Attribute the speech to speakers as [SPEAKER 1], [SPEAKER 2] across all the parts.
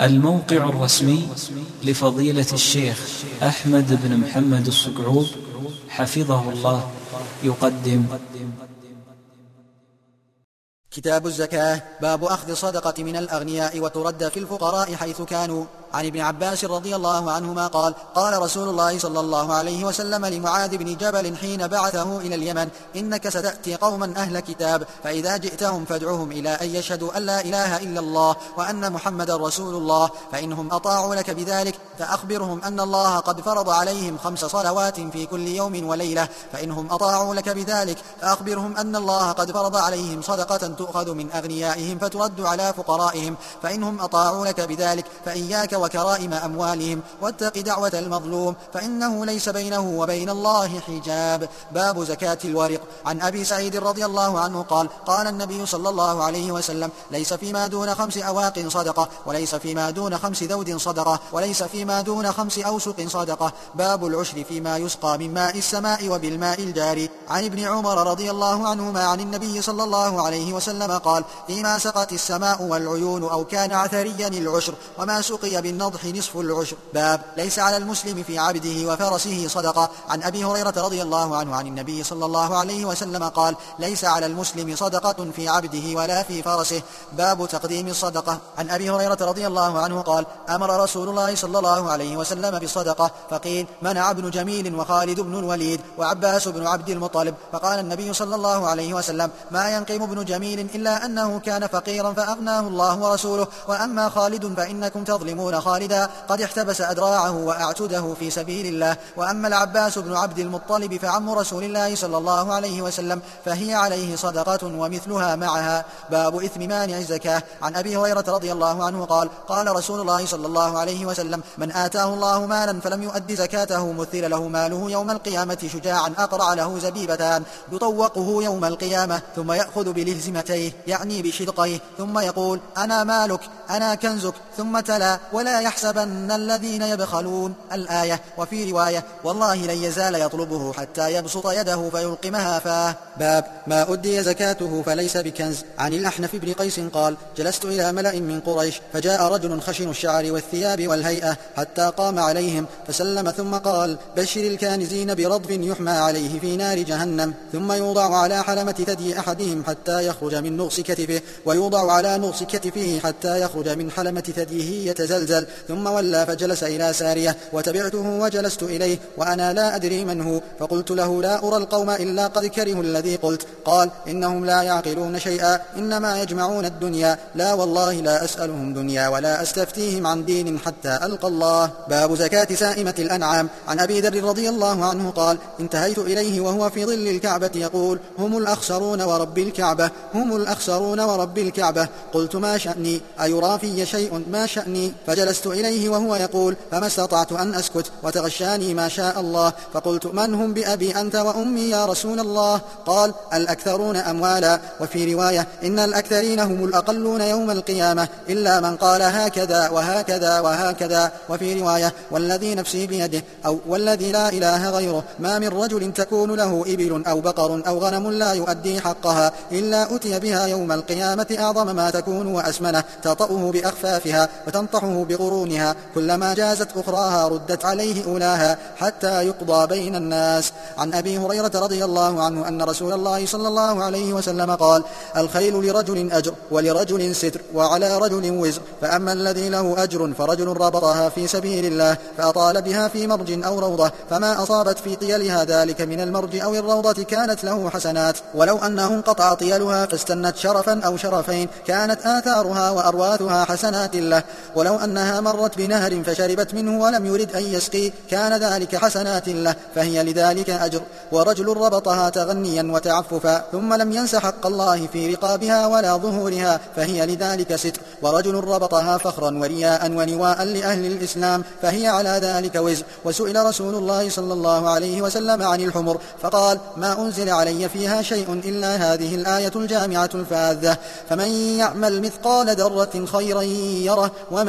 [SPEAKER 1] الموقع الرسمي لفضيلة الشيخ أحمد بن محمد الصقعوب حفظه الله يقدم
[SPEAKER 2] كتاب الزكاة. باب أخذ الصدقة من الأغنياء وترد في الفقراء حيث كانوا. عن ابن عباس رضي الله عنهما قال: قال رسول الله صلى الله عليه وسلم لمعاذ بن جبل حين بعثه إلى اليمن: إنك ستأتي قوما أهل كتاب، فإذا جئتهم فادعهم إلى أن يشهدوا أن لا إله إلا الله وأن محمدا رسول الله، فإنهم أطاعوا لك بذلك فأخبرهم أن الله قد فرض عليهم 5 صلوات في كل يوم وليلة، فإنهم أطاعوا لك بذلك فأخبرهم أن الله قد فرض عليهم صدقة تؤخذ من أغنيائهم فترد على فقرائهم، فإنهم أطاعوا لك بذلك فإياك وكرائم أموالهم، واتق دعوة المظلوم فإنه ليس بينه وبين الله حجاب. باب زكاة الورق. عن أبي سعيد رضي الله عنه قال: قال النبي صلى الله عليه وسلم: ليس فيما دون 5 أواق صدقة، وليس فيما دون 5 ذود صدقة، وليس فيما دون 5 أوسق صدقة. باب العشر فيما يسقى من ماء السماء وبالماء الجاري. عن ابن عمر رضي الله عنهما عن النبي صلى الله عليه وسلم قال: فيما سقت السماء والعيون أو كان عثريا العشر، وما سقي بالنضح نصف العشر. باب ليس على المسلم في عبده وفرسه صدقة. عن أبي هريرة رضي الله عنه عن النبي صلى الله عليه وسلم قال: ليس على المسلم صدقة في عبده ولا في فرسه. باب تقديم الصدقة. عن أبي هريرة رضي الله عنه قال: أمر رسول الله صلى الله عليه وسلم بالصدقة، فقيل: منع ابن جميل وخالد بن الوليد وعباس بن عبد المطلب. فقال النبي صلى الله عليه وسلم: ما ينقم ابن جميل إلا أنه كان فقيرا فأغناه الله ورسوله، وأما خالد فإنكم تظلمون خالدا قد احتبس أدراعه وأعتده في سبيل الله، وأما العباس بن عبد المطلب فعم رسول الله صلى الله عليه وسلم فهي عليه صدقة ومثلها معها. باب إثم مانع الزكاة. عن أبي هريرة رضي الله عنه قال: قال رسول الله صلى الله عليه وسلم: من آتاه الله مالا فلم يؤد زكاته مثل له ماله يوم القيامة شجاعا أقرع له زبيبتان يطوقه يوم القيامة، ثم يأخذ بلهزمتيه يعني بشدقيه، ثم يقول: أنا مالك أنا كنزك، ثم تلا: ولا يحسبن الذين يبخلون الآية. وفي رواية: والله لن يزال يطلبه حتى يبسط يده فيلقمها فاه. باب ما أدي زكاته فليس بكنز. عن الأحنف بن قيس قال: جلست إلى ملأ من قريش، فجاء رجل خشن الشعر والثياب والهيئة حتى قام عليهم فسلم، ثم قال: بشر الكانزين برضف يحمى عليه في نار جهنم، ثم يوضع على حلمة ثدي أحدهم حتى يخرج من نغص كتفه، ويوضع على نغص كتفه حتى يخرج من حلمة ثديه يتزلزل. ثم ولى فجلس إلى سارية، وتبعته وجلست إليه وأنا لا أدري من هو، فقلت له: لا أرى القوم إلا قد كرهوا الذي قلت. قال: إنهم لا يعقلون شيئا، إنما يجمعون الدنيا. لا والله لا أسألهم دنيا ولا أستفتيهم عن دين حتى ألقى الله. باب زكاة سائمة الأنعام. عن أبي ذر رضي الله عنه قال: انتهيت إليه وهو في ظل الكعبة يقول: هم الأخسرون ورب الكعبة، هم الأخسرون ورب الكعبة. قلت: ما شأني؟ أيرى في شيء؟ ما شأني؟ فجلست إليه وهو يقول، فما استطعت أن أسكت وتغشاني ما شاء الله، فقلت: من هم بأبي أنت وأمي يا رسول الله؟ قال: الأكثرون أموالا. وفي رواية: إن الأكثرين هم الأقلون يوم القيامة، إلا من قال هكذا وهكذا وهكذا. وفي رواية: والذي نفسي بيده، أو والذي لا إله غيره، ما من رجل تكون له إبل أو بقر أو غنم لا يؤدي حقها إلا أتي بها يوم القيامة أعظم ما تكون وأسمنه، تطأه بأخفافها وتنطحه بقرونها، كلما جازت أخراها ردت عليه أولاها حتى يقضى بين الناس. عن أبي هريرة رضي الله عنه أن رسول الله صلى الله عليه وسلم قال: الخيل لرجل أجر ولرجل ستر وعلى رجل وزر، فأما الذي له أجر فرجل ربطها في سبيل الله فأطال بها في مرج أو روضة، فما أصابت في طيلها ذلك من المرج أو الروضة كانت له حسنات، ولو أنه انقطع طيلها فاستنت شرفا أو شرفين كانت آثارها وأرواثها حسنات له، ولو أنها مرت بنهر فشربت منه ولم يرد أن يسقي كان ذلك حسنات له، فهي لذلك أجر. ورجل ربطها تغنيا وتعففا ثم لم ينس حق الله في رقابها ولا ظهورها فهي لذلك ستر. ورجل ربطها فخرا ورياء ونواء لأهل الإسلام فهي على ذلك وزر. وسئل رسول الله صلى الله عليه وسلم عن الحمر فقال: ما أنزل علي فيها شيء إلا هذه الآية الجامعة الفاذة: فمن يعمل مثقال ذرة خيرا يره ومن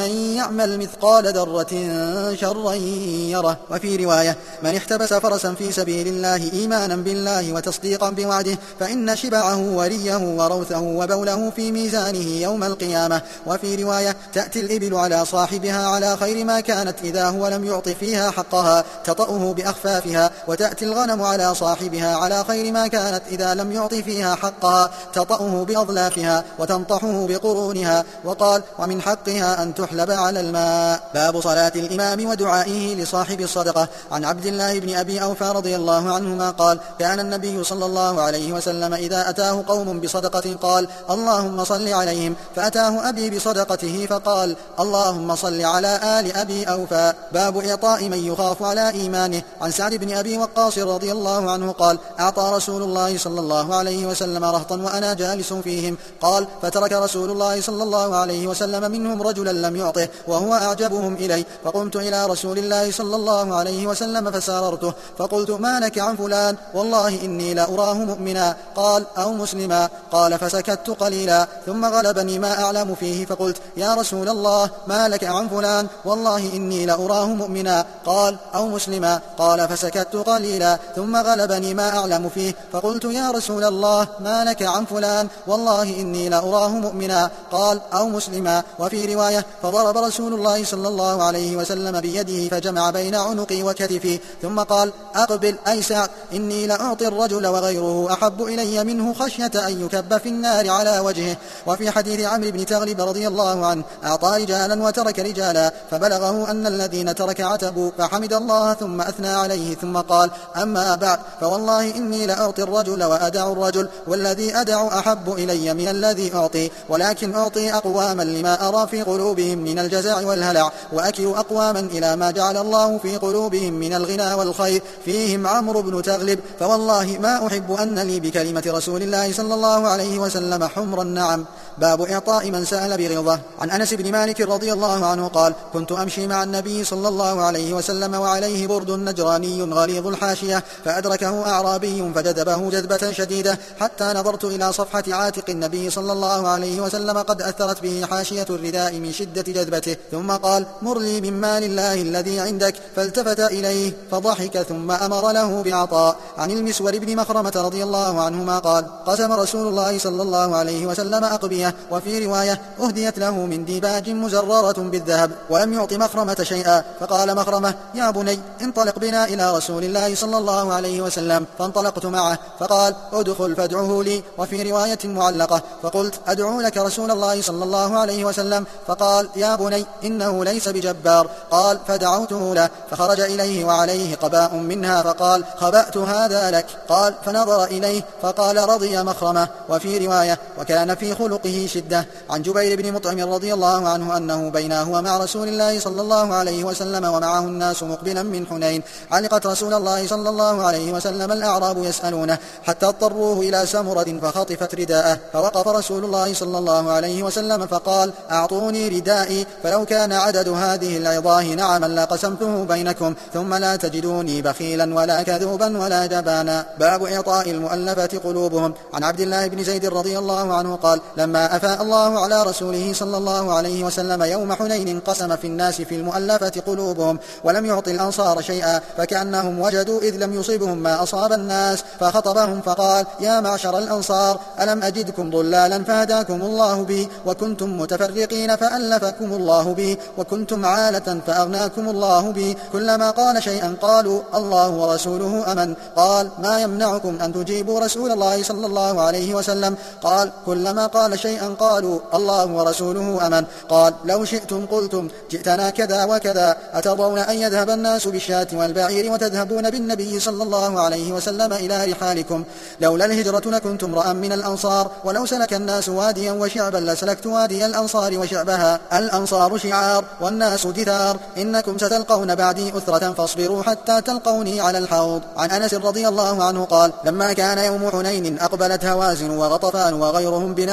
[SPEAKER 2] يعمل مثقال ذرة شرا يره. وفي رواية: من احتبس فرسا في سبيل الله إيمانا بالله وتصديقا بوعده فإن شبعه وريه وروثه وبوله في ميزانه يوم القيامة. وفي رواية: تأتي الإبل على صاحبها على خير ما كانت إذا هو لم يعط فيها حقها تطأه بأخفافها، وتأتي الغنم على صاحبها على خير ما كانت إذا لم يعط فيها حقها تطأه بأظلافها وتنطحه بقرونها. وقال: ومن حقها أن تحلب على الماء. باب صلاة الإمام ودعائه لصاحب الصدقة. عن عبد الله بن أبي أوفى رضي الله عنهما قال: كان النبي صلى الله عليه وسلم إذا أتاه قوم بصدقة قال: اللهم صل عليهم، فأتاه أبي بصدقته فقال: اللهم صل على آل أبي أوفى. باب إعطاء من يخاف على إيمانه. عن سعد بن أبي وقاص رضي الله عنه قال: أعطى رسول الله صلى الله عليه وسلم رهطا وأنا جالس فيهم. قال: فترك رسول الله صلى الله عليه وسلم منهم رجلا لم يعطه وهو أعجبهم إلي، فقمت إلى رسول الله صلى الله عليه وسلم فساررته فقلت: ما لك عن فلان؟ والله إني لأراه مؤمنا. قال: أو مسلما. قال: فسكت قليلا ثم غلبني ما أعلم فيه فقلت: يا رسول الله، ما لك عن فلان؟ والله إني لأراه مؤمنا. قال: أو مسلما. قال: فسكت قليلا ثم غلبني ما أعلم فيه فقلت: يا رسول الله، ما لك عن فلان؟ والله إني لأراه مؤمنا. قال: أو مسلما. وفي رواية: فضرب رسول الله صلى الله عليه وسلم بيده فجمع بين عنقي وكتفي ثم قال: أقبل أي سعد، إني لأعطي الرجل وغيره أحب إلي منه خشية أن يكب في النار على وجهه. وفي حديث عمرو بن تغلب رضي الله عنه: أعطى رجالا وترك رجالا، فبلغه أن الذين ترك عتبوا، فحمد الله ثم أثنى عليه ثم قال: أما بعد، فوالله إني لأعطي الرجل وأدع الرجل، والذي أدع أحب إلي من الذي أعطي، ولكن أعطي أقواما لما أرى في قلوبهم من الجزع والهلع، وأكل أقواما إلى ما جعل الله في قلوبهم من الغنى والخير، فيهم عمرو بن تغلب، فوالله ما أحب أن لي بكلمة رسول الله صلى الله عليه وسلم حمر النعم. باب إعطاء من سأل برضا. عن أنس بن مالك رضي الله عنه قال: كنت أمشي مع النبي صلى الله عليه وسلم وعليه برد نجراني غليظ الحاشية، فأدركه أعرابي فجذبه جذبة شديدة حتى نظرت إلى صفحة عاتق النبي صلى الله عليه وسلم قد أثرت به حاشية الرداء من شدة جذبته، ثم قال: مر لي من مال الله الذي عندك، فالتفت إليه فضحك ثم أمر له بعطاء. عن المسور بن مخرمة رضي الله عنهما قال: قسم رسول الله صلى الله عليه وسلم أقبية، وفي رواية: أهديت له من ديباج مزررة بالذهب، ولم يعط مخرمة شيئا، فقال مخرمة: يا بني، انطلق بنا إلى رسول الله صلى الله عليه وسلم، فانطلقت معه، فقال: ادخل فادعه لي. وفي رواية معلقة: فقلت: أدعو لك رسول الله صلى الله عليه وسلم، فقال: يا بني، إنه ليس بجبار. قال: فدعوته له، فخرج إليه وعليه قباء منها، فقال: خبأت هذا لك. قال: فنظر إليه فقال: رضي مخرمة. وفي رواية: وكان في خلقه شدة. عن جبير بن مطعم رضي الله عنه أنه بينما هو مع رسول الله صلى الله عليه وسلم ومعه الناس مقبلا من حنين، علقت رسول الله صلى الله عليه وسلم الأعراب يسألونه حتى اضطروه إلى سمرة فخطفت رداءه، فوقف رسول الله صلى الله عليه وسلم فقال: أعطوني ردائي، فلو كان عدد هذه العظاه نعما لقسمته بينكم، ثم لا تجدوني بخيلا ولا كذوبا ولا جبانا. باب إعطاء المؤلفة قلوبهم. عن عبد الله بن زيد رضي الله عنه قال: لما أفاء الله على رسوله صلى الله عليه وسلم يوم حنين قسم في الناس في المؤلفة قلوبهم، ولم يعط الأنصار شيئا، فكأنهم وجدوا إذ لم يصيبهم ما أصاب الناس، فخطبهم فقال: يا معشر الأنصار، ألم أجدكم ضلالا فهداكم الله بي، وكنتم متفرقين فألفكم الله بي، وكنتم عالة فأغناكم الله بي. كلما قال شيئا قالوا: الله ورسوله أمن. قال: ما يمنعكم أن تجيبوا رسول الله صلى الله عليه وسلم؟ قال: كلما قال شيئا قالوا: الله ورسوله أمن. قال: لو شئتم قلتم: جئتنا كذا وكذا، أترضون أن يذهب الناس بالشاة والبعير وتذهبون بالنبي صلى الله عليه وسلم إلى رحالكم؟ لولا الهجرة لكنت امرأ من الأنصار، ولو سلك الناس واديا وشعبا لسلكت وادي الأنصار وشعبها. الأنصار شعار والناس دثار، إنكم ستلقون بعدي أثرة، فاصبروا حتى تلقوني على الحوض. عن أنس رضي الله عنه قال: لما كان يوم حنين أقبلت هوازن وغطفان وغيرهم بنعمهم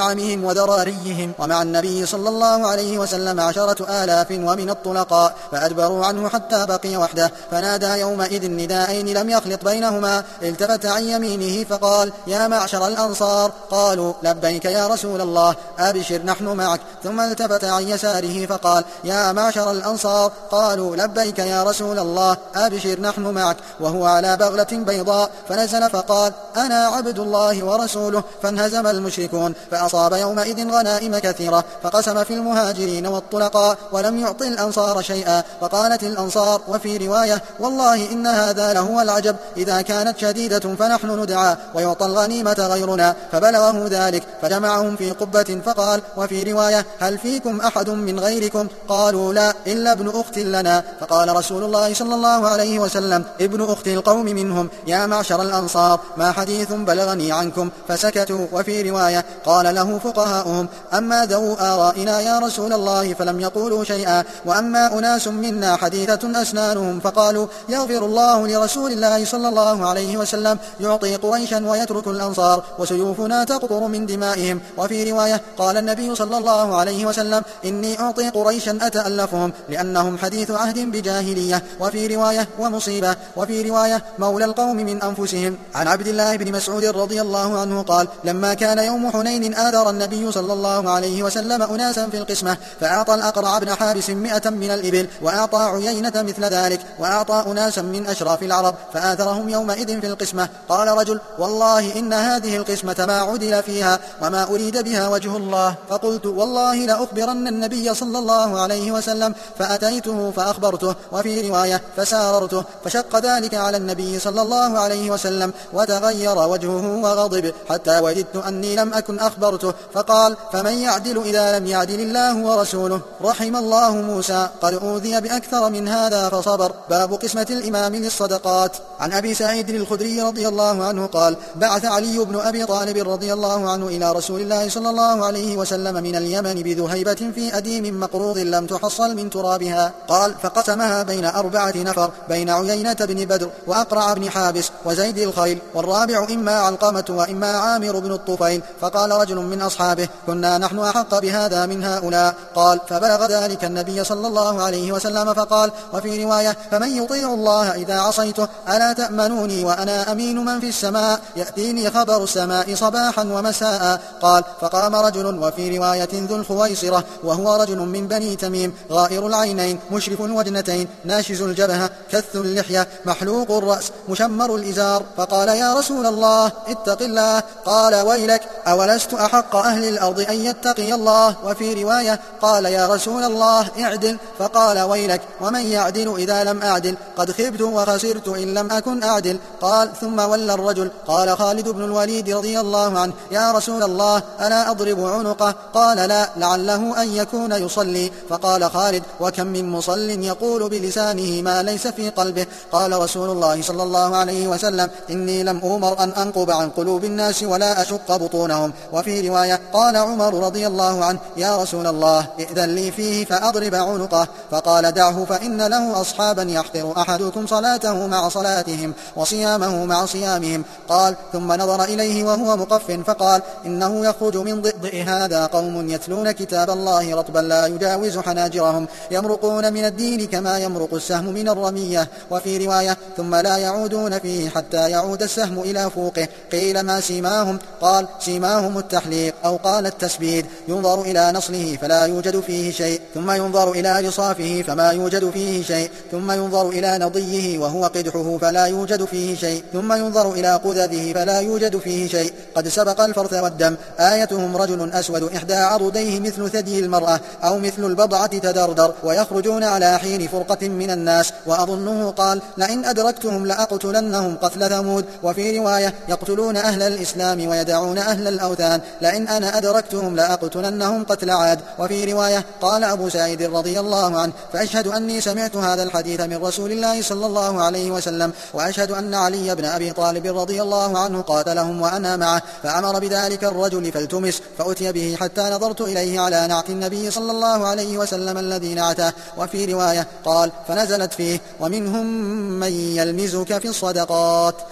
[SPEAKER 2] وذراريهم، ومع النبي صلى الله عليه وسلم 10,000 ومن الطلقاء، فأدبروا عنه حتى بقي وحده، فنادى يومئذ نداءين لم يخلط بينهما. التفت عن يمينه فقال: يا معشر الأنصار. قالوا: لبيك يا رسول الله، أبشر نحن معك. ثم التفت عن يساره فقال: يا معشر الأنصار. قالوا: لبيك يا رسول الله، أبشر نحن معك، وهو على بغلة بيضاء. فنزل فقال: أنا عبد الله ورسوله. فانهزم المشركون، فأصاب يومئذ غنائم كثيرة، فقسم في المهاجرين والطلقاء، ولم يعط الأنصار شيئا. فقالت الأنصار وفي رواية: والله إن هذا لهو العجب، إذا كانت شديدة فنحن ندعى ويعطى الغنيمة غيرنا. فبلغه ذلك فجمعهم في قبة، فقال وفي رواية: هل فيكم أحد من غيركم؟ قالوا: لا، إلا ابن أخت لنا. فقال رسول الله صلى الله عليه وسلم: ابن أخت القوم منهم، يا معشر الأنصار، ما حديث بلغني عنكم؟ فسكتوا. وفي رواية: قال له فقهاؤهم: أما ذو آرائنا يا رسول الله فلم يقولوا شيئا، وأما أناس منا حديثة أسنانهم فقالوا: يغفر الله لرسول الله صلى الله عليه وسلم، يعطي قريشا ويترك الأنصار، وسيوفنا تقطر من دمائهم. وفي رواية: قال النبي صلى الله عليه وسلم: إني أعطي قريشا أتألفهم، لأنهم حديث عهد بجاهلية. وفي رواية: ومصيبة. وفي رواية: مولى القوم من أنفسهم. عن عبد الله بن مسعود رضي الله عنه قال: لما كان يوم حنين آذر النبي صلى الله عليه وسلم أناسا في القسمة، فأعطى الأقرع بن حابس 100 من الإبل، وأعطى عيينة مثل ذلك، وأعطى أناسا من أشراف العرب، فآثرهم يومئذ في القسمة. قال رجل: والله إن هذه القسمة ما عدل فيها وما أريد بها وجه الله. فقلت: والله لأخبرن النبي صلى الله عليه وسلم. فأتيته فأخبرته. وفي رواية: فساررته، فشق ذلك على النبي صلى الله عليه وسلم، وتغير وجهه وغضب، حتى وددت أني لم أكن أخبرته. فقال: فمن يعدل إذا لم يعدل الله ورسوله؟ رحم الله موسى، قد أوذي بأكثر من هذا فصبر. باب قسمة الإمام للصدقات. عن أبي سعيد الخدري رضي الله عنه قال: بعث علي بن أبي طالب رضي الله عنه إلى رسول الله صلى الله عليه وسلم من اليمن بذهيبة في أديم مقروض لم تحصل من ترابها. قال: فقسمها بين 4 نفر، بين عيينة بن بدر، وأقرع بن حابس، وزيد الخيل، والرابع إما علقمة وإما عامر بن الطفيل. فقال رجل من أصحابه: كنا نحن أحق بهذا من هؤلاء. قال: فبلغ ذلك النبي صلى الله عليه وسلم فقال. وفي رواية: فمن يطيع الله إذا عصيته ألا تأمنوني وأنا أمين من في السماء، يأتيني خبر السماء صباحا ومساء. قال: فقام رجل، وفي رواية: ذو الخويصرة، وهو رجل من بني تميم، غائر العينين، مشرف الوجنتين، ناشز الجبهة، كث اللحية، محلوق الرأس، مشمر الإزار. فقال: يا رسول الله اتق الله. قال: ويلك، أولست أحق أهل الأرض أن يتقي الله؟ وفي رواية: قال: يا رسول الله اعدل. فقال: ويلك، ومن يعدل إذا لم أعدل؟ قد خبت وخسرت إن لم أكن أعدل. قال: ثم ولى الرجل. قال خالد بن الوليد رضي الله عنه: يا رسول الله ألا أضرب عنقه؟ قال: لا، لعله أن يكون يصلي. فقال خالد: وكم من مصل يقول بلسانه ما ليس في قلبه. قال رسول الله صلى الله عليه وسلم: إني لم أمر أن أنقب عن قلوب الناس ولا أشق بطونهم. وفي رواية: قال عمر رضي الله عنه: يا رسول الله ائذن لي فيه فأضرب عنقه. فقال: دعه، فإن له أصحابا يحقر أحدكم صلاته مع صلاتهم وصيامه مع صيامهم. قال: ثم نظر إليه وهو مقف فقال: إنه يخرج من ضئ هذا قوم يتلون كتاب الله رطبا لا يجاوز حناجرهم، يمرقون من الدين كما يمرق السهم من الرمية. وفي رواية: ثم لا يعودون فيه حتى يعود السهم إلى فوقه. قيل: ما سيماهم؟ قال: سيماهم التحليق، أو قال التسبيد. ينظر إلى نصله فلا يوجد فيه شيء، ثم ينظر إلى رصافه فما يوجد فيه شيء، ثم ينظر إلى نضيه وهو قدحه فلا يوجد فيه شيء، ثم ينظر إلى قذذه فلا يوجد فيه شيء. قد سبق الفرث والدم. آيتهم رجل أسود إحدى عضديه مثل ثدي المرأة أو مثل البضعة تدردر، ويخرجون على حين فرقة من الناس. وأظنه قال: لئن أدركتهم لأقتلنهم قتل ثمود. وفي رواية: يقتلون أهل الإسلام ويدعون أهل الأوثان، لئن أنا أدركتهم لأقتلنهم قتل عاد. وفي رواية: قال أبو سعيد رضي الله عنه: فأشهد أني سمعت هذا الحديث من رسول الله صلى الله عليه وسلم، وأشهد أن علي بن أبي طالب رضي الله عنه قاتلهم وأنا معه. فأمر بذلك الرجل فالتمس، فأتي به حتى نظرت إليه على نعت النبي صلى الله عليه وسلم الذي نعته. وفي رواية: قال: فنزلت فيه: ومنهم من يلمزك في الصدقات.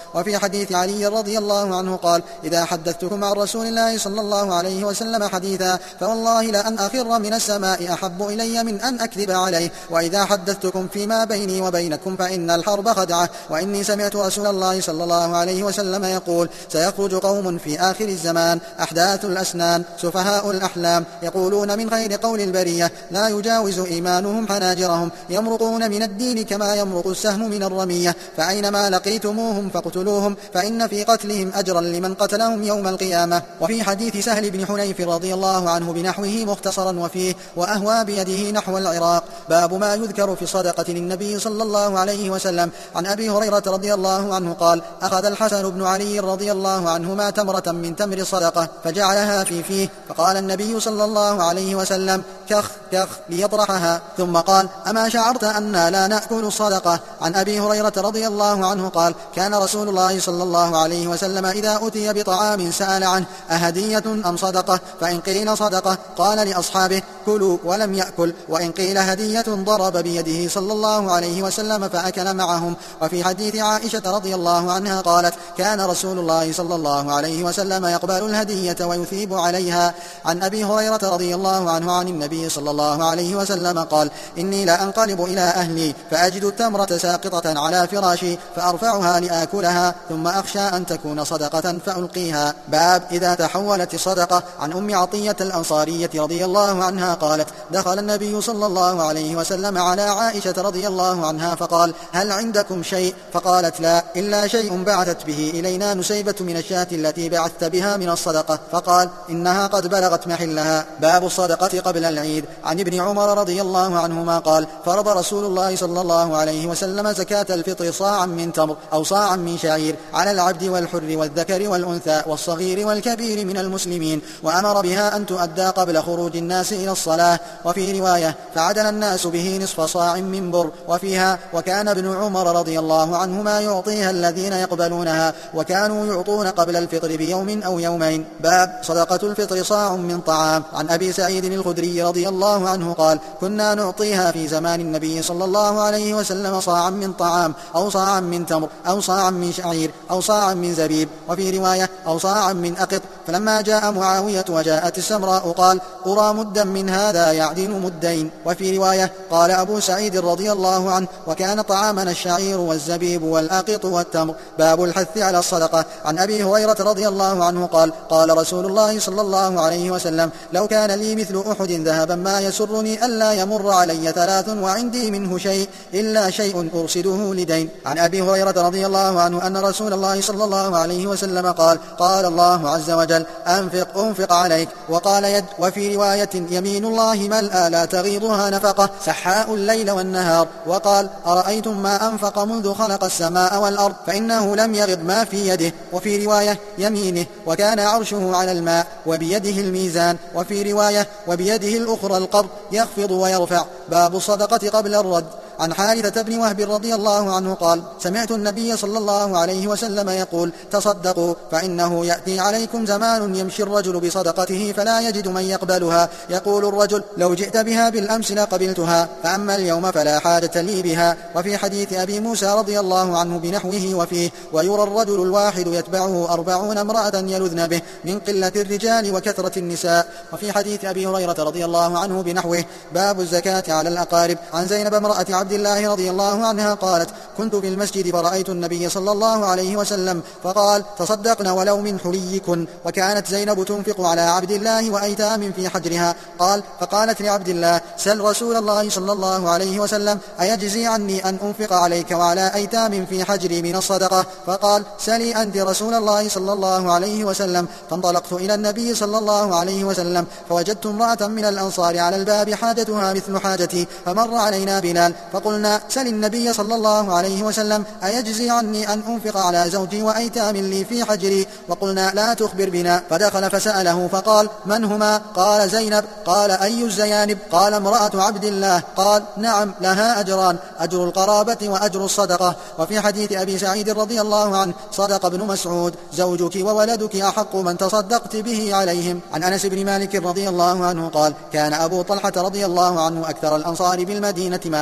[SPEAKER 2] وفي حديث علي رضي الله عنه قال: إذا حدثتكم عن رسول الله صلى الله عليه وسلم حديثا فوالله لأن أخر من السماء أحب إلي من أن أكذب عليه، وإذا حدثتكم فيما بيني وبينكم فإن الحرب خدعة، وإني سمعت رسول الله صلى الله عليه وسلم يقول: سيخرج قوم في آخر الزمان أحداث الأسنان سفهاء الأحلام، يقولون من غير قول البرية لا يجاوز إيمانهم حناجرهم، يمرقون من الدين كما يمرق السهم من الرمية، فأينما لقيتموهم فاقتلوهم، فإن في قتلهم أجرا لمن قتلهم يوم القيامة. وفي حديث سهل بن حنيف رضي الله عنه بنحوه مختصرا وفيه: وأهوى بيده نحو العراق. باب ما يذكر في صدقة للنبي صلى الله عليه وسلم. عن أبي هريرة رضي الله عنه قال: أخذ الحسن بن علي رضي الله عنهما تمرة من تمر الصدقة فجعلها في فيه، فقال النبي صلى الله عليه وسلم: كخ كخ ليطرحها، ثم قال: أما شعرت أننا لا نأكل الصدقة؟ عن أبي هريرة رضي الله عنه قال: كان رسول الله صلى الله عليه وسلم إذا أتي بطعام سأل عنه: أهدية أم صدقة؟ فإن قيل صدقة قال لأصحابه: كلوا، ولم يأكل، وإن قيل هدية ضرب بيده صلى الله عليه وسلم فأكل معهم. وفي حديث عائشة رضي الله عنها قالت: كان رسول الله صلى الله عليه وسلم يقبل الهدية ويثيب عليها. عن أبي هريرة رضي الله عنه عن النبي صلى الله عليه وسلم قال: إني لا أنقلب إلى أهلي فأجد التمرة ساقطة على فراشي فأرفعها لآكلها، ثم أخشى أن تكون صدقة فألقيها. باب إذا تحولت الصدقة. عن أم عطية الأنصارية رضي الله عنها قالت: دخل النبي صلى الله عليه وسلم على عائشة رضي الله عنها فقال: هل عندكم شيء؟ فقالت: لا، إلا شيء بعثت به إلينا نسيبة من الشاة التي بعثت بها من الصدقة. فقال: إنها قد بلغت محلها. باب الصدقة قبل العيد. عن ابن عمر رضي الله عنهما قال: فرض رسول الله صلى الله عليه وسلم زكاة الفطر صاعا من تمر أو صاعا من شعير على العبد والحر والذكر والأنثى والصغير والكبير من المسلمين، وأمر بها أن تؤدى قبل خروج الناس إلى الصلاة. وفي رواية: فعدل الناس به نصف صاع من بر. وفيها: وكان ابن عمر رضي الله عنهما يعطيها الذين يقبلونها، وكانوا يعطون قبل الفطر بيوم أو يومين. باب صدقة الفطر صاع من طعام. عن أبي سعيد الخدري رضي الله عنه قال: كنا نعطيها في زمان النبي صلى الله عليه وسلم صاعا من طعام أو صاعا من تمر أو صاعا من شعير أو صاعا من زبيب. وفي رواية: أو صاعا من أقط. فلما جاء معاوية وجاءت السمراء قال: أرى مدا من هذا يعدل مدين. وفي رواية: قال أبو سعيد رضي الله عنه: وكان طعامنا الشعير والزبيب والأقط والتمر. باب الحث على الصدقة. عن أبي هريرة رضي الله عنه قال: قال رسول الله صلى الله عليه وسلم: لو كان لي مثل أحد ذهبا ما يسرني ألا يمر علي 3 وعندي منه شيء إلا شيء أرصده لدين. عن أبي هريرة رضي الله عنه أن رسول الله صلى الله عليه وسلم قال: قال الله عز وجل: أنفق عليك. وقال يد. وفي رواية: يمين الله ملأى لا تغيضها نفقة سحاء الليل والنهار. وقال: أرأيتم ما أنفق منذ خلق السماء والأرض فإنه لم يغض ما في يده. وفي رواية: يمينه، وكان عرشه على الماء وبيده الميزان. وفي رواية: وبيده الأخرى القبض يخفض ويرفع. باب الصدقة قبل الرد. عن حارثة بن وهب رضي الله عنه قال: سمعت النبي صلى الله عليه وسلم يقول: تصدقوا فإنه يأتي عليكم زمان يمشي الرجل بصدقته فلا يجد من يقبلها، يقول الرجل: لو جئت بها بالأمس لقبلتها، فأما اليوم فلا حاجة لي بها. وفي حديث أبي موسى رضي الله عنه بنحوه وفيه: ويرى الرجل الواحد يتبعه 40 امرأة يلذن به من قلة الرجال وكثرة النساء. وفي حديث أبي هريرة رضي الله عنه بنحوه: باب الزكاة على الأقارب. عن زينب امرأة عبد الله رضي الله عنها قالت: كنت في المسجد فرأيت النبي صلى الله عليه وسلم فقال: تصدقن ولو من حليكن. وكانت زينب تنفق على عبد الله وأيتام في حجرها. قال: فقالت لعبد الله: سل رسول الله صلى الله عليه وسلم أيجزي عني أن أنفق عليك وعلى أيتام في حجري من الصدقة؟ فقال: سلي أنت رسول الله صلى الله عليه وسلم. فانطلقت إلى النبي صلى الله عليه وسلم فوجدت امرأة من الأنصار على الباب حاجتها مثل حاجتي، فمر علينا بلال فقلنا: سل النبي صلى الله عليه وسلم أيجزي عني أن أنفق على زوجي وأيتام لي في حجري؟ وقلنا: لا تخبر بنا. فدخل فسأله فقال: من هما؟ قال: زينب. قال: أي الزيانب؟ قال: امرأة عبد الله. قال: نعم، لها أجران: أجر القرابة وأجر الصدقة. وفي حديث أبي سعيد رضي الله عنه: صدق ابن مسعود: زوجك وولدك أحق من تصدقت به عليهم. عن أنس بن مالك رضي الله عنه قال: كان أبو طلحة رضي الله عنه أكثر الأنصار بالمدينة مالا من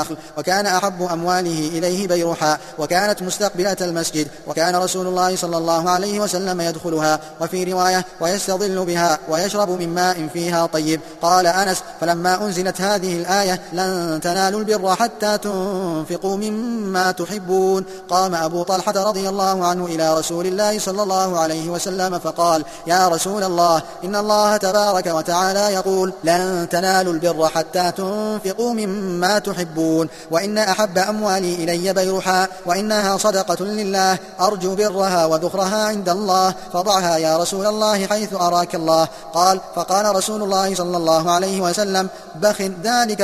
[SPEAKER 2] النخل، وكان أحب أمواله إليه بيرحاء، وكانت مستقبلة المسجد، وكان رسول الله صلى الله عليه وسلم يدخلها، وفي رواية ويستظل بها ويشرب من ماء فيها طيب. قال أنس: فلما أنزلت هذه الآية لن تنالوا البر حتى تنفقوا مما تحبون، قام أبو طلحة رضي الله عنه إلى رسول الله صلى الله عليه وسلم فقال: يا رسول الله، إن الله تبارك وتعالى يقول: لن تنالوا البر حتى تنفقوا مما تحبون، وإن أحب أموالي إلي بيرحاء، وإنها صدقة لله، أرجو برها وذخرها عند الله، فضعها يا رسول الله حيث أراك الله. فقال رسول الله صلى الله عليه وسلم: بخ، ذلك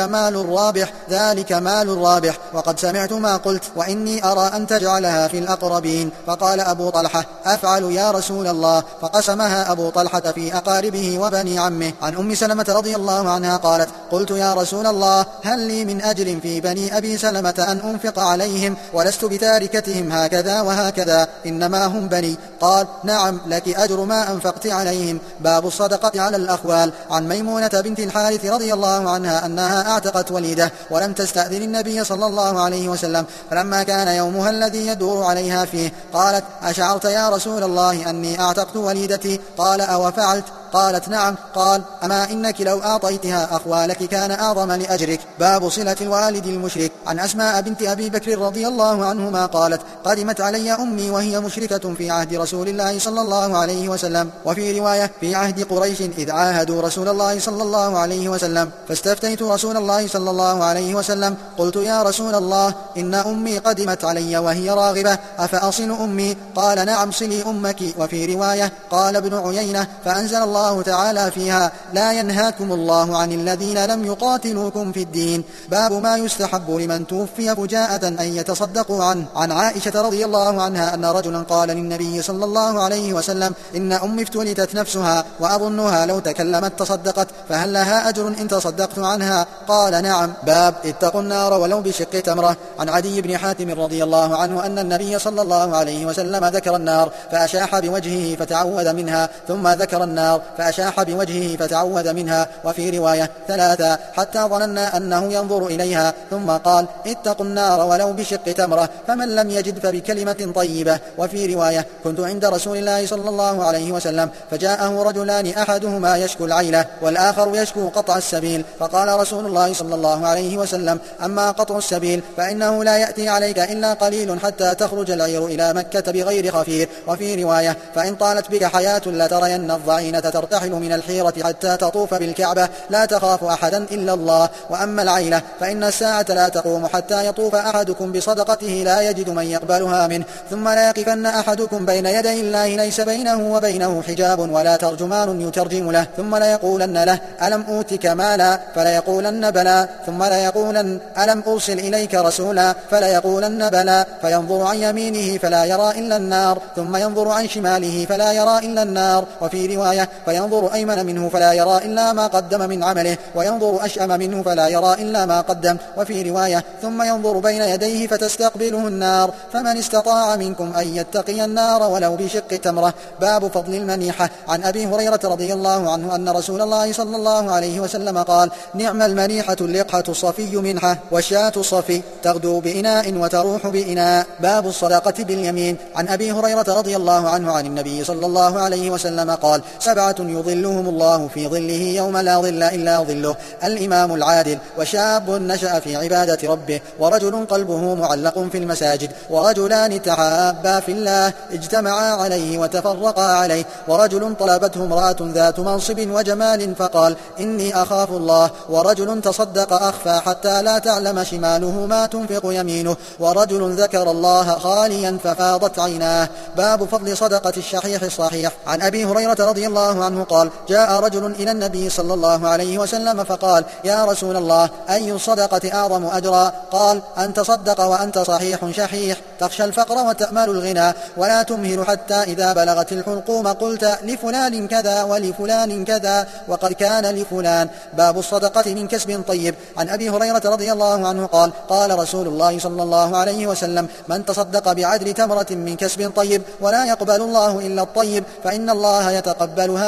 [SPEAKER 2] مال رابح، وقد سمعت ما قلت، وإني أرى أن تجعلها في الأقربين. فقال أبو طلحة: أفعل يا رسول الله. فقسمها أبو طلحة في أقاربه وبني عمه. عن أم سلمة رضي الله عنها قالت: قلت يا رسول الله، هل لي من أجر في بني أبي سلمة أن أنفق عليهم، ولست بتاركتهم هكذا وهكذا، إنما هم بني. قال: نعم، لك أجر ما أنفقت عليهم. باب الصدقة على الأخوال. عن ميمونة بنت الحارث رضي الله عنها أنها أعتقت وليدة ولم تستأذن النبي صلى الله عليه وسلم، فلما كان يومها الذي يدور عليها فيه قالت: أشعرت يا رسول الله أني أعتقت وليدتي؟ قال: أو فعلت؟ قالت: نعم. قال: أما إنك لو أعطيتها أخوالك كان أعظم لأجرك. باب صلة الوالد المشرك. عن أسماء بنت أبي بكر رضي الله عنهما قالت: قدمت علي أمي وهي مشركة في عهد رسول الله صلى الله عليه وسلم، وفي رواية في عهد قريش إذ عاهدوا رسول الله صلى الله عليه وسلم، فاستفتيت رسول الله صلى الله عليه وسلم، قلت: يا رسول الله، إن أمي قدمت علي وهي راغبة، أفأصل أمي؟ قال: نعم، صلي أمك. وفي رواية قال ابن عيينة: فأنزل الله تعالى فيها: لا ينهاكم الله عن الذين لم يقاتلوكم في الدين. باب ما يستحب لمن توفي فجاءة أن يتصدقوا عنه. عن عائشة رضي الله عنها أن رجلا قال للنبي صلى الله عليه وسلم: إن أمي افتلتت نفسها وأظنها لو تكلمت تصدقت، فهل لها أجر إن تصدقت عنها؟ قال: نعم. باب اتقوا النار ولو بشق تمرة. عن عدي بن حاتم رضي الله عنه أن النبي صلى الله عليه وسلم ذكر النار فأشاح بوجهه فتعوذ منها، ثم ذكر النار فأشاح بوجهه فتعوذ منها، وفي رواية 3 حتى ظننا أنه ينظر إليها، ثم قال: اتقوا النار ولو بشق تمرة، فمن لم يجد فبكلمة طيبة. وفي رواية: كنت عند رسول الله صلى الله عليه وسلم فجاءه رجلان، أحدهما يشكو العيلة والآخر يشكو قطع السبيل، فقال رسول الله صلى الله عليه وسلم: أما قطع السبيل فإنه لا يأتي عليك إلا قليل حتى تخرج العير إلى مكة بغير خفير. وفي رواية: فإن طالت بك حياة لترين الضعينة ترتحل من الحيرة حتى تطوف بالكعبة لا تخاف أحدا إلا الله. وأما العيلة فإن الساعة لا تقوم حتى يطوف أحدكم بصدقته لا يجد من يقبلها منه، ثم لا يقفن أحدكم بين يدي الله ليس بينه وبينه حجاب ولا ترجمان يترجم له، ثم لا يقولن له: ألم أوتك مالا؟ فلا يقولن بلى، ثم لا يقولن: ألم أرسل إليك رسولا؟ فلا يقولن بلى، فينظر عن يمينه فلا يرى إلا النار، ثم ينظر عن شماله فلا يرى إلا النار. وفي رواية: فينظر أيمن منه فلا يرى إلا ما قدم من عمله، وينظر أشأم منه فلا يرى إلا ما قدم. وفي رواية: ثم ينظر بين يديه فتستقبله النار، فمن استطاع منكم أن يتقي النار ولو بشق تمرة. باب فضل المنيحة. عن أبي هريرة رضي الله عنه أن رسول الله صلى الله عليه وسلم قال: نعم المنيحة اللقحة الصفي منحة، والشاة الصفي تغدو بإناء وتروح بإناء. باب الصدقة باليمين. عن أبي هريرة رضي الله عنه عن النبي صلى الله عليه وسلم قال: 7 يظلهم الله في ظله يوم لا ظل إلا ظله: الإمام العادل، وشاب نشأ في عبادة ربه، ورجل قلبه معلق في المساجد، ورجلان تحابا في الله اجتمعا عليه وتفرقا عليه، ورجل طلبته امرأة ذات منصب وجمال فقال: إني أخاف الله، ورجل تصدق أخفى حتى لا تعلم شماله ما تنفق يمينه، ورجل ذكر الله خاليا ففاضت عيناه. باب فضل صدقة الشحيح الصحيح. عن أبي هريرة رضي الله عنه قال: جاء رجل إلى النبي صلى الله عليه وسلم فقال: يا رسول الله، أي الصدقة أعظم أجرا؟ قال: أن تصدق وأنت صحيح شحيح، تخشى الفقر وتأمل الغنى، ولا تمهل حتى إذا بلغت الحلقوم قلت لفلان كذا ولفلان كذا وقد كان لفلان. باب الصدقة من كسب طيب. عن أبي هريرة رضي الله عنه قال: قال رسول الله صلى الله عليه وسلم: من تصدق بعدل تمرة من كسب طيب ولا يقبل الله إلا الطيب فإن الله يتقبلها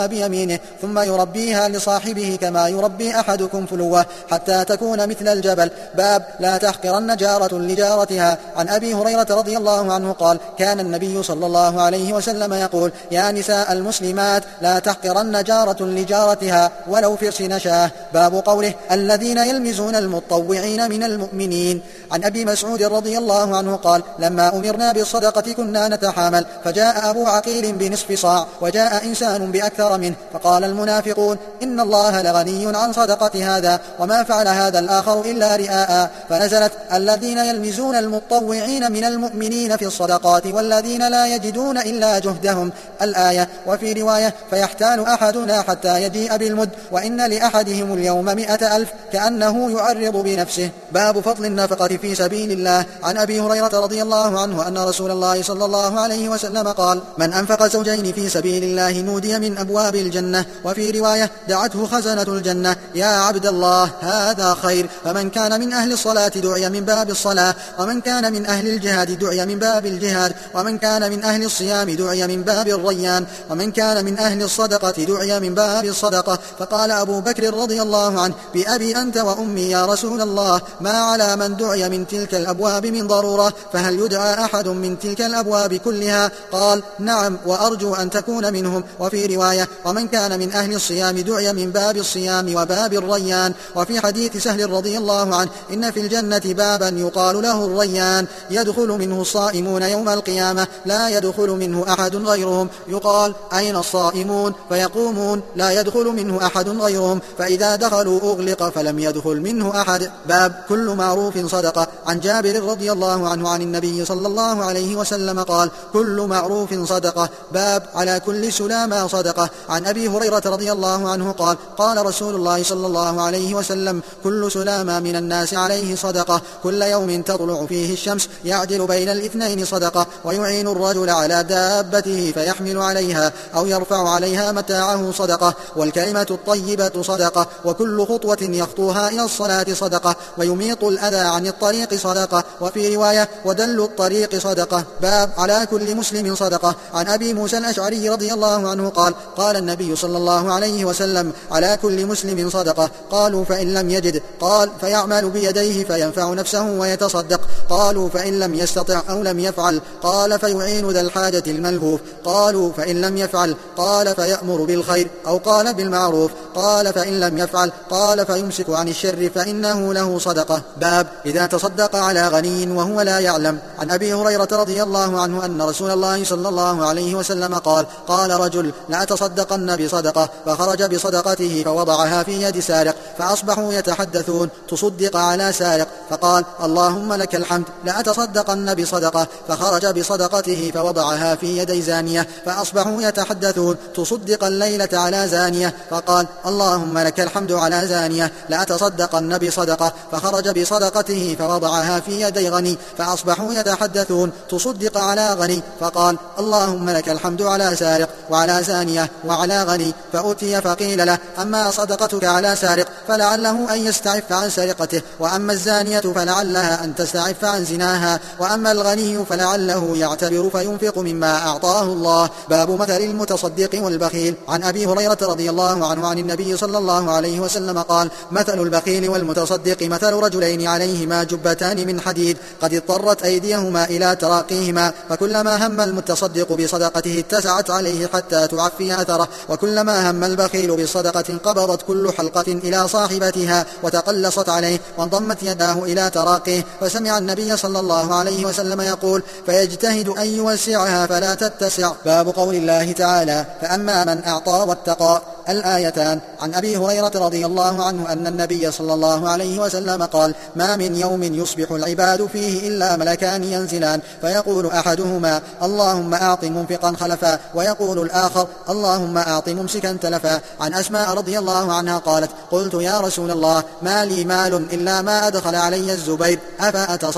[SPEAKER 2] بيمينه ثم يربيها لصاحبه كما يربي أحدكم فلوه حتى تكون مثل الجبل. باب لا تحقرن جارة لجارتها. عن أبي هريرة رضي الله عنه قال كان النبي صلى الله عليه وسلم يقول يا نساء المسلمات لا تحقرن جارة لجارتها ولو فرس نشاه. باب قوله الذين يلمزون المطوعين من المؤمنين. عن أبي مسعود رضي الله عنه قال لما أمرنا بالصدقة كنا نتحامل فجاء أبو عقيل بنصف صاع وجاء إنسان بأكثر منه فقال المنافقون إن الله لغني عن صدقة هذا وما فعل هذا الآخر إلا رئاء. فنزلت الذين يلمزون المطوعين من المؤمنين في الصدقات والذين لا يجدون إلا جهدهم الآية. وفي رواية فيحتال أحدنا حتى يجيء بالمد وإن لأحدهم اليوم 100,000 كأنه يعرض بنفسه. باب فضل النفقة في سبيل الله. عن أبي هريرة رضي الله عنه أن رسول الله صلى الله عليه وسلم قال من أنفق زوجين في سبيل الله نودي من أبواب الجنة. وفي رواية دعته خزنة الجنة يا عبد الله هذا خير. فمن كان من أهل الصلاة دعي من باب الصلاة ومن كان من أهل الجهاد دعي من باب الجهاد ومن كان من أهل الصيام دعي من باب الريان ومن كان من أهل الصدقة دعي من باب الصدقة. فقال أبو بكر رضي الله عنه بأبي أنت وأمي يا رسول الله ما على من دعي من تلك الأبواب من ضرورة فهل يدعى أحد من تلك الأبواب كلها؟ قال نعم وأرجو أن تكون منهم. وفي رواية ومن كان من أهل الصيام دعي من باب الصيام وباب الريان. وفي حديث سهل رضي الله عنه إن في الجنة بابا يقال له الريان يدخل منه الصائمون يوم القيامة لا يدخل منه أحد غيرهم يقال أين الصائمون فيقومون لا يدخل منه أحد غيرهم فإذا دخلوا أغلق فلم يدخل منه أحد. باب كل معروف صدقة. عن جابر رضي الله عنه عن النبي صلى الله عليه وسلم قال كل معروف صدقة. باب على كل سلامة صدقة. عن أبي هريرة رضي الله عنه قال قال رسول الله صلى الله عليه وسلم كل سلامة من الناس عليه صدقة كل يوم تطلع فيه الشمس يعدل بين الاثنين صدقة ويعين الرجل على دابته فيحمل عليها أو يرفع عليها متاعه صدقة والكلمة الطيبة صدقة وكل خطوة يخطوها إلى الصلاة صدقة ويميط الأذى عن الطريق صدقة. وفي رواية ودل الطريق صدقة. باب على كل مسلم صدقة. عن أبي موسى الأشعري رضي الله عنه قال قال النبي صلى الله عليه وسلم على كل مسلم صدقة. قالوا فإن لم يجد قال فيعمل بيديه فينفع نفسه ويتصدق. قالوا فإن لم يستطع أو لم يفعل قال فيعين ذا الحاجة الملهوف. قالوا فإن لم يفعل قال فيأمر بالخير أو قال بالمعروف. قال فإن لم يفعل قال فيمسك عن الشر فإنه له صدقة. باب إذا تصدق على غني وهو لا يعلم. عن أبي هريرة رضي الله عنه أن رسول الله صلى الله عليه وسلم قال قال رجل لا تصدقن بصدقة فخرج بصدقته فوضعها في يد سارق فأصبحوا يتحدثون تصدق على سارق فقال اللهم لك الحمد لا تصدقن بصدقة فخرج بصدقته فوضعها في يدي زانية فأصبحوا يتحدثون تصدق الليلة على زانية فقال اللهم لك الحمد على زانية لا تصدقن بصدقة فخرج بصدقته فوضعها في يدي غني فأصبحوا يتحدثون تصدق على غني فقال اللهم لك الحمد على سارق وعلى زانية وعلى غني. فأتي فقيل له أما صدقتك على سارق فلعله أن يستعف عن سرقته وأما الزانية فلعلها أن تستعف عن زناها وأما الغني فلعله يعتبر فينفق مما أعطاه الله. باب مثل المتصدق والبخيل. عن أبي هريرة رضي الله عنه عن النبي صلى الله عليه وسلم قال مثل البخيل والمتصدق مثل رجلين عليهما جبتان من حديد قد اضطرت أيديهما إلى تراقيهما فكلما هم المتصدق بصدقته اتسعت عليه حتى تعفي أثره وكلما هم البخيل بصدقة انقبضت كل حلقة إلى صاحبتها وتقلصت عليه وانضمت يداه إلى تراقيه. فسمع النبي صلى الله عليه وسلم يقول فيجتهد أن يوسعها فلا تتسع. باب قول الله تعالى فأما من أعطى واتقى الآيتان. عن أبي هريرة رضي الله عنه أن النبي صلى الله عليه وسلم قال ما من يوم يصبح العباد فيه إلا ملكان ينزلان فيقول أحدهما اللهم أعط منفقا خلفا ويقول الآخر اللهم أعط ممسكا تلفا. عن أسماء رضي الله عنها قالت قلت يا رسول الله ما لي مال إلا ما أدخل علي الزبير أفأتصدق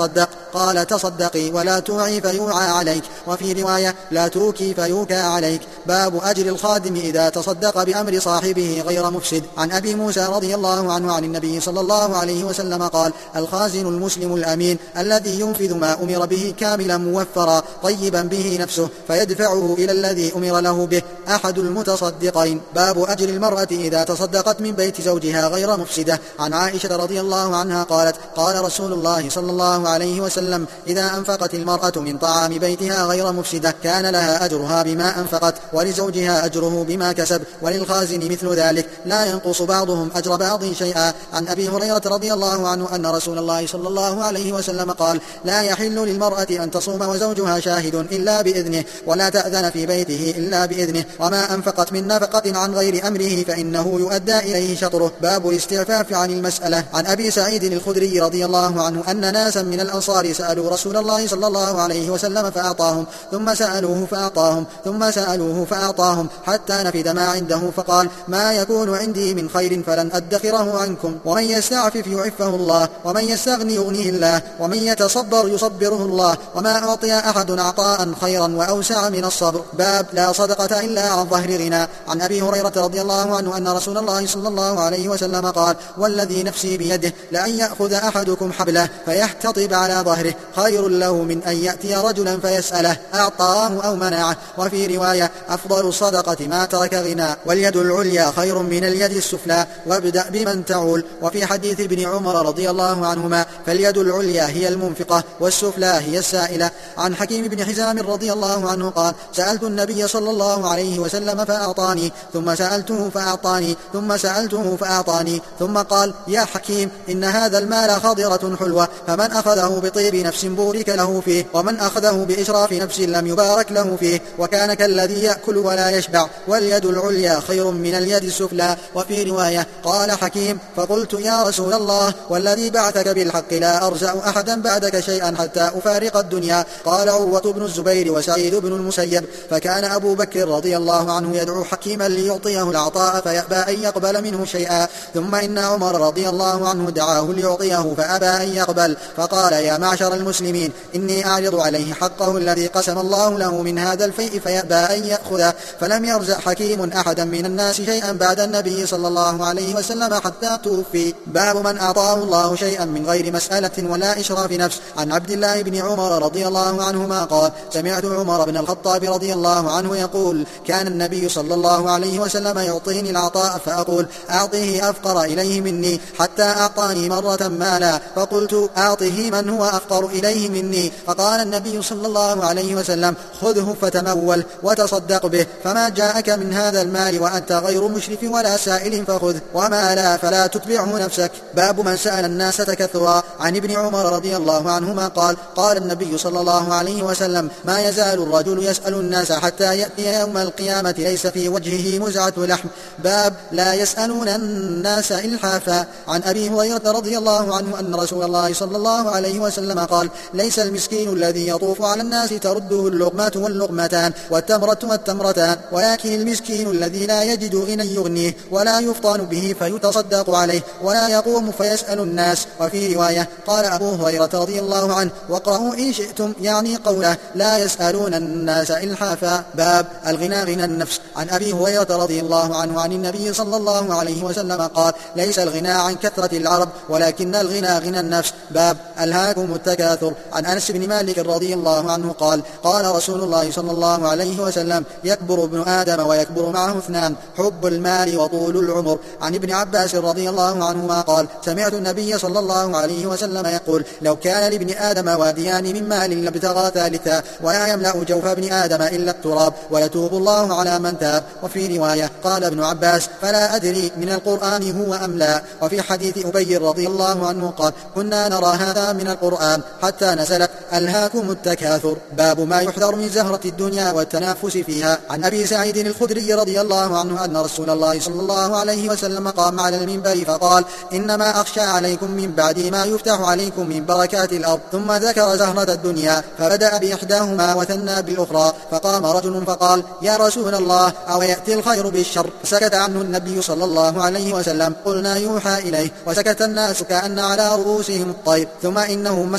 [SPEAKER 2] قال تصدقي ولا توعي فيوعى عليك، وفي رواية لا توكي فيوكى عليك. باب أجر الخادم إذا تصدق بأمر صاحبه غير مفسد. عن أبي موسى رضي الله عنه عن النبي صلى الله عليه وسلم قال: الخازن المسلم الأمين الذي ينفذ ما أمر به كاملا موفرا طيبا به نفسه فيدفعه إلى الذي أمر له به، أحد المتصدقين. باب أجر المرأة إذا تصدقت من بيت زوجها غير مفسدة. عن عائشة رضي الله عنها قالت: قال رسول الله صلى الله عليه وسلم: إذا أنفقت المرأة من طعام بيتها غير مفسدة كان لها أجرها بما أنفقت ولزوجها أجره بما كسب وللخازن مثل ذلك، لا ينقص بعضهم أجر بعض شيئا. عن أبي هريرة رضي الله عنه أن رسول الله صلى الله عليه وسلم قال: لا يحل للمرأة أن تصوم وزوجها شاهد إلا بإذنه، ولا تأذن في بيته إلا بإذنه، وما أنفقت من نفقة عن غير أمره فإنه يؤدى إليه شطره. باب الاستعفاف عن المسألة. عن أبي سعيد الخدري رضي الله عنه أن ناسا من الأنصار سألوا رسول الله صلى الله عليه وسلم فأعطاهم، ثم سألوه فأعطاهم، ثم سألوه فأعطاهم، حتى نفد ما عنده، فقال: ما يكون عندي من خير فلن أدخره عنكم، ومن يستعفف يعفه الله، ومن يستغني يغنيه الله، ومن يتصبر يصبره الله، وما أعطي أحد عطاء خيرا وأوسع من الصبر. باب لا صدقة إلا عن ظهر غنى. عن أبي هريرة رضي الله عنه أن رسول الله صلى الله عليه وسلم قال: والذي نفسي بيده لأن يأخذ أحدكم حبله فيحتطب على ظهره خير له من أن يأتي رجلا فيسأله أعطاه أو منعه. وفي رواية: أفضل الصدقة ما ترك غنى، واليد العليا خير من اليد السفلى، وابدأ بمن تعول. وفي حديث ابن عمر رضي الله عنهما: فاليد العليا هي المنفقة والسفلى هي السائلة. عن حكيم بن حزام رضي الله عنه قال: سألت النبي صلى الله عليه وسلم فأعطاني، ثم سألته فأعطاني، ثم سألته فأعطاني، ثم قال: يا حكيم إن هذا المال خضرة حلوة، فمن أخذه بطيب نفس بورك له فيه، ومن أخذه بإشراف نفس لم يبارك له فيه، وكان كالذي يأكل ولا يشبع، واليد العليا خير من اليد السفلى. وفي رواية: قال حكيم: فقلت يا رسول الله والذي بعثك بالحق لا أرجع أحدا بعدك شيئا حتى أفارق الدنيا. قال عروة بن الزبير وسعيد بن المسيب: فكان أبو بكر رضي الله عنه يدعو حكيما ليعطيه العطاء فيأبى أن يقبل منه شيئا، ثم إن عمر رضي الله عنه دعاه ليعطيه فأبى أن يقبل، فقال: يا معشر المسلمين إني أعرض عليه حقه الذي قسم الله له من هذا الفيء فيأبى أن يأخذه. فلم يرزق حكيم أحدا من الناس شيئا بعد النبي صلى الله عليه وسلم حتى توفي. باب من أعطاه الله شيئا من غير مسألة ولا إشراف نفس. عن عبد الله بن عمر رضي الله عنهما قال: سمعت عمر بن الخطاب رضي الله عنه يقول: كان النبي صلى الله عليه وسلم يعطيني العطاء فأقول: أعطيه أفقر إليه مني، حتى أعطاني مرة مالا فقلت: أعطه من هو أفقر إليه مني، فقال النبي صلى الله عليه وسلم: خذه فتمول وتصدق به، فما جاءك من هذا المال وأنت غير مشرف ولا سائل فخذ، وما لا فلا تتبعه نفسك. باب من سأل الناس تكثرا. عن ابن عمر رضي الله عنهما قال: قال النبي صلى الله عليه وسلم: ما يزال الرجل يسأل الناس حتى يأتي يوم القيامة ليس في وجهه مزعة لحم. باب لا يسألون الناس إلحافا. عن أبي هريرة رضي الله عنه أن رسول الله صلى الله عليه وسلم قال: ليس المسكين الذي يطوف على الناس ترده اللقمة واللقمتان والتمرة والتمرتان، ولكن المسكين الذي لا يجد غنى يغنيه ولا يفطن به فيتصدق عليه ولا يقوم فيسأل الناس. وفي رواية: قال أبو هريرة رضي الله عنه: واقرأوا إن شئتم، يعني قوله: لا يسألون الناس إلحافا. باب الغنى غنى النفس. عن أبي هريرة رضي الله عنه عن النبي صلى الله عليه وسلم قال: ليس الغنى عن كثرة العرب ولكن الغنى غنى النفس. باب ألهاكم التكاثر. عن أنس بن مالك رضي الله عنه قال: قال رسول الله صلى الله عليه وسلم: يكبر ابن آدم ويكبر معه اثنان: حب المال وطول العمر. عن ابن عباس رضي الله عنهما قال: سمعت النبي صلى الله عليه وسلم يقول: لو كان لابن آدم واديان من مال لابتغى ثالثا، ولا يملأ جوف ابن آدم إلا التراب، ويتوب الله على من تاب. وفي رواية: قال ابن عباس: فلا أدري من القرآن هو أم لا. وفي حديث أبي رضي الله عنه قال: كنا نرى هذا من القرآن حتى نزلت: ألهاكم التكاثر. باب ما يحذر من زهرة الدنيا والتنافس فيها. عن أبي سعيد الخدري رضي الله عنه أن رسول الله صلى الله عليه وسلم قام على المنبر فقال: إنما أخشى عليكم من بعد ما يفتح عليكم من بركات الأرض. ثم ذكر زهرة الدنيا فبدأ بإحداهما وثنى بالأخرى، فقام رجل فقال: يا رسول الله، أو يأتي الخير بالشر؟ سكت عنه النبي صلى الله عليه وسلم. قلنا: يوحى إليه. وسكت الناس كأن على رؤوسهم الطير. ثم إنه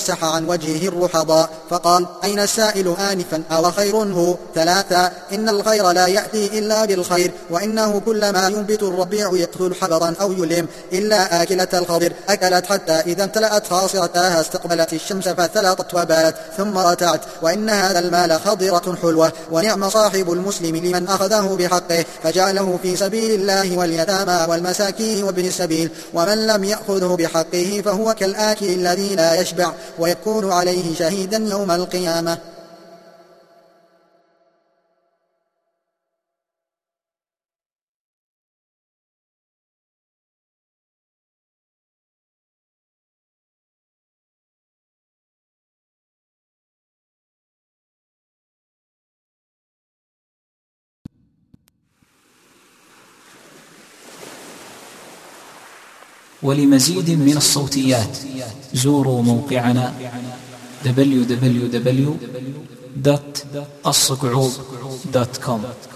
[SPEAKER 2] ومسح عن وجهه الرحضاء فقال: أين السائل آنفا؟ أو خير هو؟ 3. إن الخير لا يأتي إلا بالخير، وإنه كلما ينبت الربيع يقتل حبرا أو يلم، إلا آكلة الخضر أكلت حتى إذا امتلأت خاصرتها استقبلت الشمس فثلطت وبالت ثم رتعت. وإن هذا المال خضرة حلوة، ونعم صاحب المسلم لمن أخذه بحقه فجعله في سبيل الله واليتامى والمساكين وابن السبيل، ومن لم يأخذه بحقه فهو كالآكل الذي لا يشبع ويكون عليه شهيدا يوم القيامة.
[SPEAKER 1] ولمزيد من الصوتيات زوروا موقعنا www.الصقعوب.com.